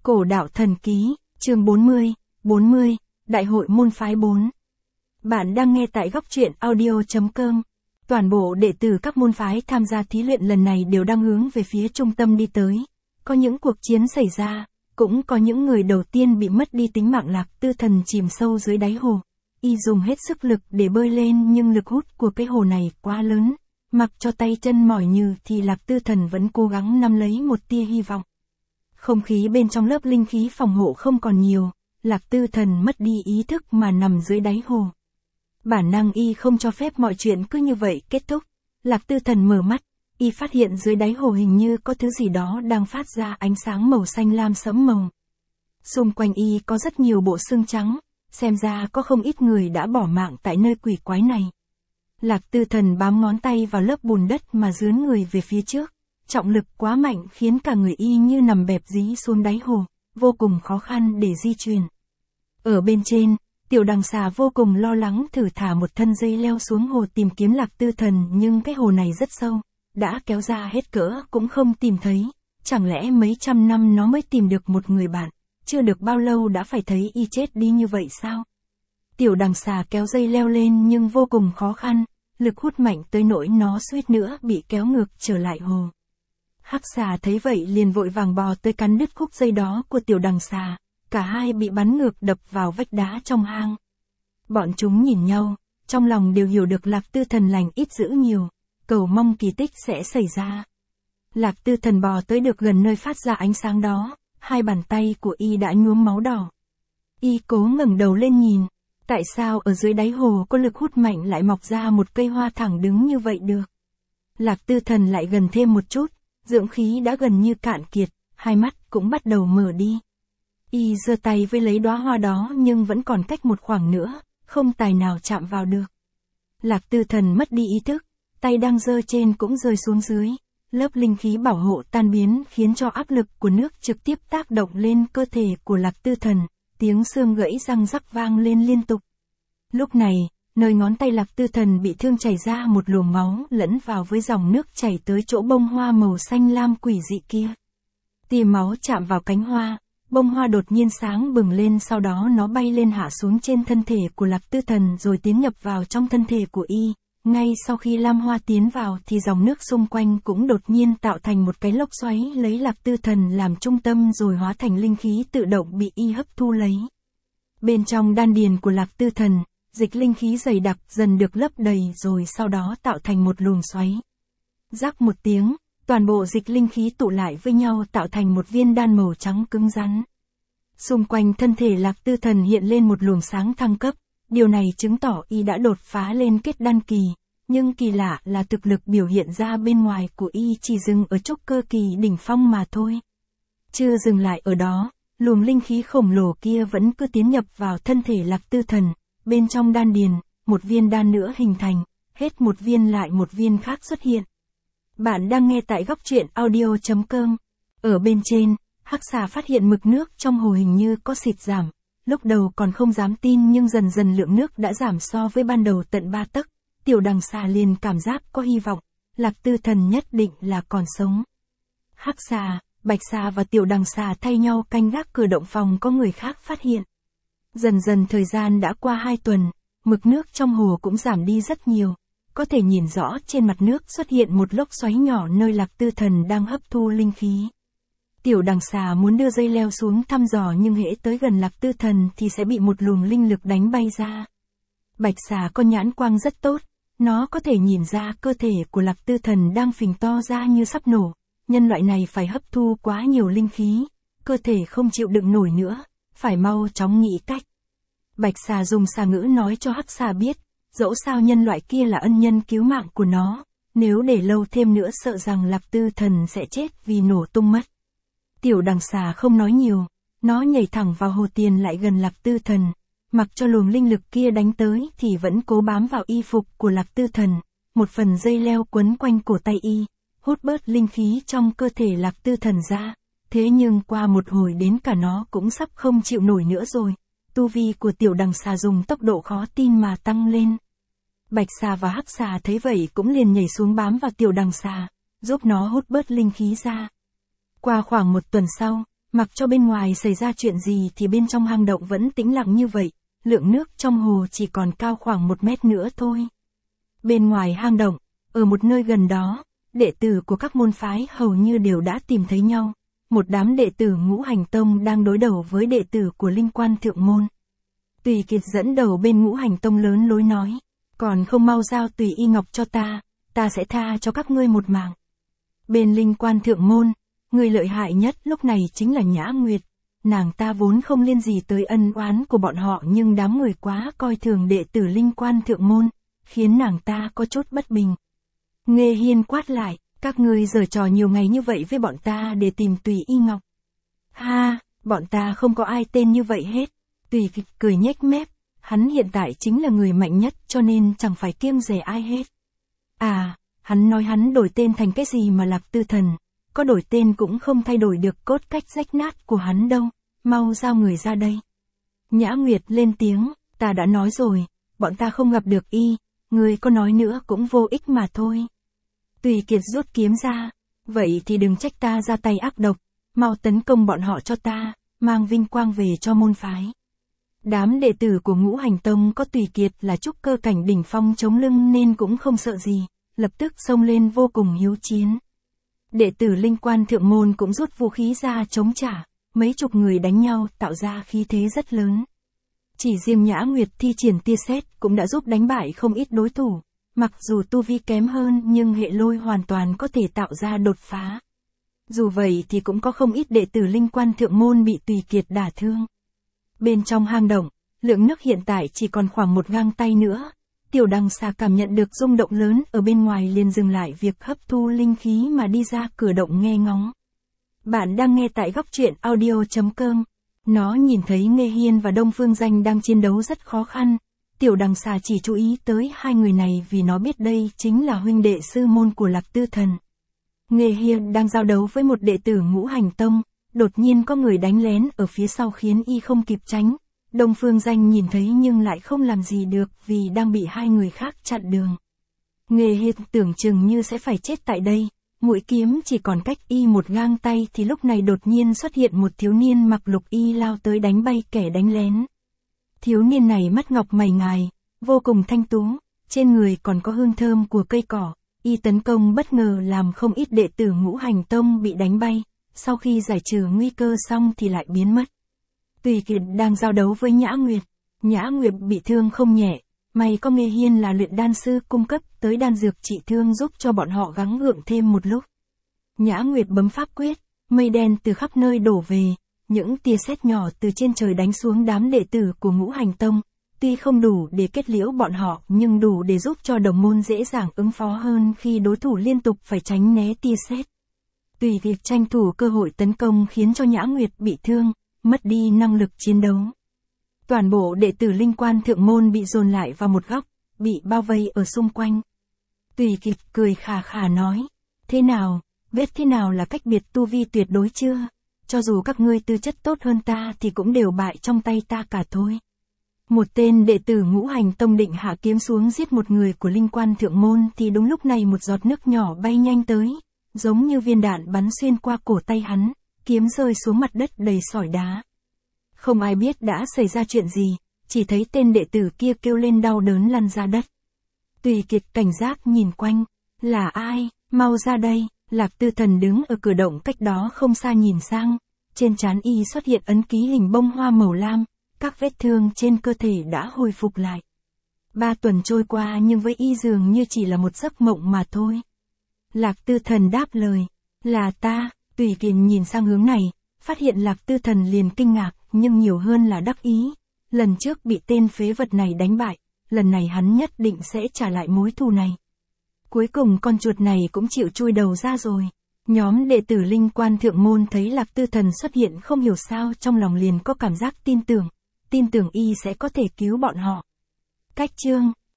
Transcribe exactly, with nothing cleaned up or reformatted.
Cổ đạo thần ký, chương bốn mươi, bốn mươi, Đại hội môn phái bốn. Bạn đang nghe tại góc truyện audio chấm com. Toàn bộ đệ tử các môn phái tham gia thí luyện lần này đều đang hướng về phía trung tâm đi tới. Có những cuộc chiến xảy ra, cũng có những người đầu tiên bị mất đi tính mạng. Lạc Tư Thần chìm sâu dưới đáy hồ. Y dùng hết sức lực để bơi lên nhưng lực hút của cái hồ này quá lớn. Mặc cho tay chân mỏi nhừ thì Lạc Tư Thần vẫn cố gắng nắm lấy một tia hy vọng. Không khí bên trong lớp linh khí phòng hộ không còn nhiều, Lạc Tư Thần mất đi ý thức mà nằm dưới đáy hồ. Bản năng y không cho phép mọi chuyện cứ như vậy kết thúc. Lạc Tư Thần mở mắt, y phát hiện dưới đáy hồ hình như có thứ gì đó đang phát ra ánh sáng màu xanh lam sẫm màu. Xung quanh y có rất nhiều bộ xương trắng, xem ra có không ít người đã bỏ mạng tại nơi quỷ quái này. Lạc Tư Thần bám ngón tay vào lớp bùn đất mà dướn người về phía trước. Trọng lực quá mạnh khiến cả người y như nằm bẹp dí xuống đáy hồ, vô cùng khó khăn để di chuyển. Ở bên trên, Tiểu Đằng Xà vô cùng lo lắng thử thả một thân dây leo xuống hồ tìm kiếm Lạc Tư Thần, nhưng cái hồ này rất sâu, đã kéo ra hết cỡ cũng không tìm thấy. Chẳng lẽ mấy trăm năm nó mới tìm được một người bạn, chưa được bao lâu đã phải thấy y chết đi như vậy sao? Tiểu Đằng Xà kéo dây leo lên nhưng vô cùng khó khăn, lực hút mạnh tới nỗi nó suýt nữa bị kéo ngược trở lại hồ. Hắc xà thấy vậy liền vội vàng bò tới cắn đứt khúc dây đó của Tiểu Đằng Xà, cả hai bị bắn ngược đập vào vách đá trong hang. Bọn chúng nhìn nhau, trong lòng đều hiểu được Lạc Tư Thần lành ít dữ nhiều, cầu mong kỳ tích sẽ xảy ra. Lạc Tư Thần bò tới được gần nơi phát ra ánh sáng đó, hai bàn tay của y đã nhuốm máu đỏ. Y cố ngẩng đầu lên nhìn, tại sao ở dưới đáy hồ có lực hút mạnh lại mọc ra một cây hoa thẳng đứng như vậy được? Lạc Tư Thần lại gần thêm một chút. Dưỡng khí đã gần như cạn kiệt, hai mắt cũng bắt đầu mở đi. Y giơ tay với lấy đóa hoa đó nhưng vẫn còn cách một khoảng nữa, không tài nào chạm vào được. Lạc Tư Thần mất đi ý thức, tay đang giơ trên cũng rơi xuống dưới. Lớp linh khí bảo hộ tan biến khiến cho áp lực của nước trực tiếp tác động lên cơ thể của Lạc Tư Thần, tiếng xương gãy răng rắc vang lên liên tục. Lúc này, nơi ngón tay Lạc Tư Thần bị thương chảy ra một luồng máu lẫn vào với dòng nước chảy tới chỗ bông hoa màu xanh lam quỷ dị kia. Tia máu chạm vào cánh hoa, bông hoa đột nhiên sáng bừng lên, sau đó nó bay lên hạ xuống trên thân thể của Lạc Tư Thần rồi tiến nhập vào trong thân thể của y. Ngay sau khi lam hoa tiến vào thì dòng nước xung quanh cũng đột nhiên tạo thành một cái lốc xoáy lấy Lạc Tư Thần làm trung tâm rồi hóa thành linh khí tự động bị y hấp thu lấy. Bên trong đan điền của Lạc Tư Thần, dịch linh khí dày đặc dần được lấp đầy rồi sau đó tạo thành một luồng xoáy. Rắc một tiếng, toàn bộ dịch linh khí tụ lại với nhau tạo thành một viên đan màu trắng cứng rắn. Xung quanh thân thể Lạc Tư Thần hiện lên một luồng sáng thăng cấp, điều này chứng tỏ y đã đột phá lên kết đan kỳ, nhưng kỳ lạ là thực lực biểu hiện ra bên ngoài của y chỉ dừng ở trúc cơ kỳ đỉnh phong mà thôi. Chưa dừng lại ở đó, luồng linh khí khổng lồ kia vẫn cứ tiến nhập vào thân thể Lạc Tư Thần. Bên trong đan điền, một viên đan nữa hình thành, hết một viên lại một viên khác xuất hiện. Bạn đang nghe tại góc truyện audio chấm com. Ở bên trên, Hắc xà phát hiện mực nước trong hồ hình như có xịt giảm. Lúc đầu còn không dám tin nhưng dần dần lượng nước đã giảm so với ban đầu tận ba tấc. Tiểu Đằng Xà liền cảm giác có hy vọng, Lạc Tư Thần nhất định là còn sống. Hắc xà, Bạch xà và Tiểu Đằng Xà thay nhau canh gác cửa động phòng có người khác phát hiện. Dần dần thời gian đã qua hai tuần, mực nước trong hồ cũng giảm đi rất nhiều. Có thể nhìn rõ trên mặt nước xuất hiện một lốc xoáy nhỏ nơi Lạc Tư Thần đang hấp thu linh khí. Tiểu Đằng Xà muốn đưa dây leo xuống thăm dò nhưng hễ tới gần Lạc Tư Thần thì sẽ bị một luồng linh lực đánh bay ra. Bạch xà có nhãn quang rất tốt, nó có thể nhìn ra cơ thể của Lạc Tư Thần đang phình to ra như sắp nổ. Nhân loại này phải hấp thu quá nhiều linh khí, cơ thể không chịu đựng nổi nữa. Phải mau chóng nghĩ cách. Bạch xà dùng xà ngữ nói cho Hắc xà biết, dẫu sao nhân loại kia là ân nhân cứu mạng của nó, nếu để lâu thêm nữa sợ rằng Lạc Tư Thần sẽ chết vì nổ tung mất. Tiểu Đằng Xà không nói nhiều, nó nhảy thẳng vào hồ tiền lại gần Lạc Tư Thần, mặc cho luồng linh lực kia đánh tới thì vẫn cố bám vào y phục của Lạc Tư Thần, một phần dây leo quấn quanh cổ tay y, hút bớt linh khí trong cơ thể Lạc Tư Thần ra. Thế nhưng qua một hồi đến cả nó cũng sắp không chịu nổi nữa rồi. Tu vi của Tiểu Đằng Xà dùng tốc độ khó tin mà tăng lên. Bạch xà và Hắc xà thấy vậy cũng liền nhảy xuống bám vào Tiểu Đằng Xà, giúp nó hút bớt linh khí ra. Qua khoảng một tuần sau, Mặc cho bên ngoài xảy ra chuyện gì thì bên trong hang động vẫn tĩnh lặng như vậy, lượng nước trong hồ chỉ còn cao khoảng một mét nữa thôi. Bên ngoài hang động, ở một nơi gần đó, đệ tử của các môn phái hầu như đều đã tìm thấy nhau. Một đám đệ tử Ngũ Hành Tông đang đối đầu với đệ tử của Linh Quan Thượng Môn. Tùy Kiệt dẫn đầu bên Ngũ Hành Tông lớn lối nói, còn không mau giao Tùy Y Ngọc cho ta, ta sẽ tha cho các ngươi một mạng. Bên Linh Quan Thượng Môn, người lợi hại nhất lúc này chính là Nhã Nguyệt. Nàng ta vốn không liên gì tới ân oán của bọn họ nhưng đám người quá coi thường đệ tử Linh Quan Thượng Môn, khiến nàng ta có chút bất bình. Nghê Hiên quát lại, các ngươi giở trò nhiều ngày như vậy với bọn ta để tìm Tùy Y Ngọc. Ha, bọn ta không có ai tên như vậy hết. Tùy Kiệt cười nhếch mép, hắn hiện tại chính là người mạnh nhất cho nên chẳng phải kiêng dè ai hết. À, hắn nói hắn đổi tên thành cái gì mà Lạc Tư Thần, có đổi tên cũng không thay đổi được cốt cách rách nát của hắn đâu, mau giao người ra đây. Nhã Nguyệt lên tiếng, ta đã nói rồi, bọn ta không gặp được y, người có nói nữa cũng vô ích mà thôi. Tùy Kiệt rút kiếm ra, vậy thì đừng trách ta ra tay ác độc, mau tấn công bọn họ cho ta, mang vinh quang về cho môn phái. Đám đệ tử của Ngũ Hành Tông có Tùy Kiệt là trúc cơ cảnh đỉnh phong chống lưng nên cũng không sợ gì, lập tức xông lên vô cùng hiếu chiến. Đệ tử Linh Quan Thượng Môn cũng rút vũ khí ra chống trả, mấy chục người đánh nhau tạo ra khí thế rất lớn. Chỉ riêng Nhã Nguyệt thi triển tia sét cũng đã giúp đánh bại không ít đối thủ, mặc dù tu vi kém hơn nhưng hệ lôi hoàn toàn có thể tạo ra đột phá. Dù vậy thì cũng có không ít đệ tử Linh Quan Thượng Môn bị Tùy Kiệt đả thương. Bên trong hang động, lượng nước hiện tại chỉ còn khoảng một gang tay nữa. Tiểu Đằng Xà cảm nhận được rung động lớn ở bên ngoài liền dừng lại việc hấp thu linh khí mà đi ra cửa động nghe ngóng. Bạn đang nghe tại góc truyện audio chấm com. Nó nhìn thấy Nghê Hiên và Đông Phương Danh đang chiến đấu rất khó khăn. Tiểu Đằng Xà chỉ chú ý tới hai người này vì nó biết đây chính là huynh đệ sư môn của Lạc Tư Thần. Nghê Hiên đang giao đấu với một đệ tử Ngũ Hành Tông, đột nhiên có người đánh lén ở phía sau khiến y không kịp tránh. Đông Phương Danh nhìn thấy nhưng lại không làm gì được vì đang bị hai người khác chặn đường. Nghê Hiên tưởng chừng như sẽ phải chết tại đây, mũi kiếm chỉ còn cách y một gang tay thì lúc này đột nhiên xuất hiện một thiếu niên mặc lục y lao tới đánh bay kẻ đánh lén. Thiếu niên này mắt ngọc mày ngài, vô cùng thanh tú, trên người còn có hương thơm của cây cỏ, y tấn công bất ngờ làm không ít đệ tử Ngũ Hành Tông bị đánh bay, sau khi giải trừ nguy cơ xong thì lại biến mất. Tùy Kiệt đang giao đấu với Nhã Nguyệt, Nhã Nguyệt bị thương không nhẹ, may có Nghê Hiên là luyện đan sư cung cấp tới đan dược trị thương giúp cho bọn họ gắng gượng thêm một lúc. Nhã Nguyệt bấm pháp quyết, mây đen từ khắp nơi đổ về, những tia sét nhỏ từ trên trời đánh xuống đám đệ tử của Ngũ Hành Tông, tuy không đủ để kết liễu bọn họ nhưng đủ để giúp cho đồng môn dễ dàng ứng phó hơn khi đối thủ liên tục phải tránh né tia sét. Tùy việc tranh thủ cơ hội tấn công khiến cho Nhã Nguyệt bị thương, mất đi năng lực chiến đấu. Toàn bộ đệ tử Linh Quan Thượng Môn bị dồn lại vào một góc, bị bao vây ở xung quanh. Tùy Kiệt cười khà khà nói, thế nào, biết thế nào là cách biệt tu vi tuyệt đối chưa? Cho dù các ngươi tư chất tốt hơn ta thì cũng đều bại trong tay ta cả thôi. Một tên đệ tử Ngũ Hành Tông định hạ kiếm xuống giết một người của Linh Quan Thượng Môn thì đúng lúc này một giọt nước nhỏ bay nhanh tới, giống như viên đạn bắn xuyên qua cổ tay hắn, kiếm rơi xuống mặt đất đầy sỏi đá. Không ai biết đã xảy ra chuyện gì, chỉ thấy tên đệ tử kia kêu lên đau đớn lăn ra đất. Tùy Kiệt cảnh giác nhìn quanh, là ai, mau ra đây. Lạc Tư Thần đứng ở cửa động cách đó không xa nhìn sang, trên trán y xuất hiện ấn ký hình bông hoa màu lam, các vết thương trên cơ thể đã hồi phục lại. Ba tuần trôi qua nhưng với y dường như chỉ là một giấc mộng mà thôi. Lạc Tư Thần đáp lời, là ta. Tùy Kiệt nhìn sang hướng này, phát hiện Lạc Tư Thần liền kinh ngạc nhưng nhiều hơn là đắc ý. Lần trước bị tên phế vật này đánh bại, lần này hắn nhất định sẽ trả lại mối thù này. Cuối cùng con chuột này cũng chịu chui đầu ra rồi. Nhóm đệ tử Linh Quan Thượng Môn thấy Lạc Tư Thần xuất hiện không hiểu sao trong lòng liền có cảm giác tin tưởng, tin tưởng y sẽ có thể cứu bọn họ. Cách chương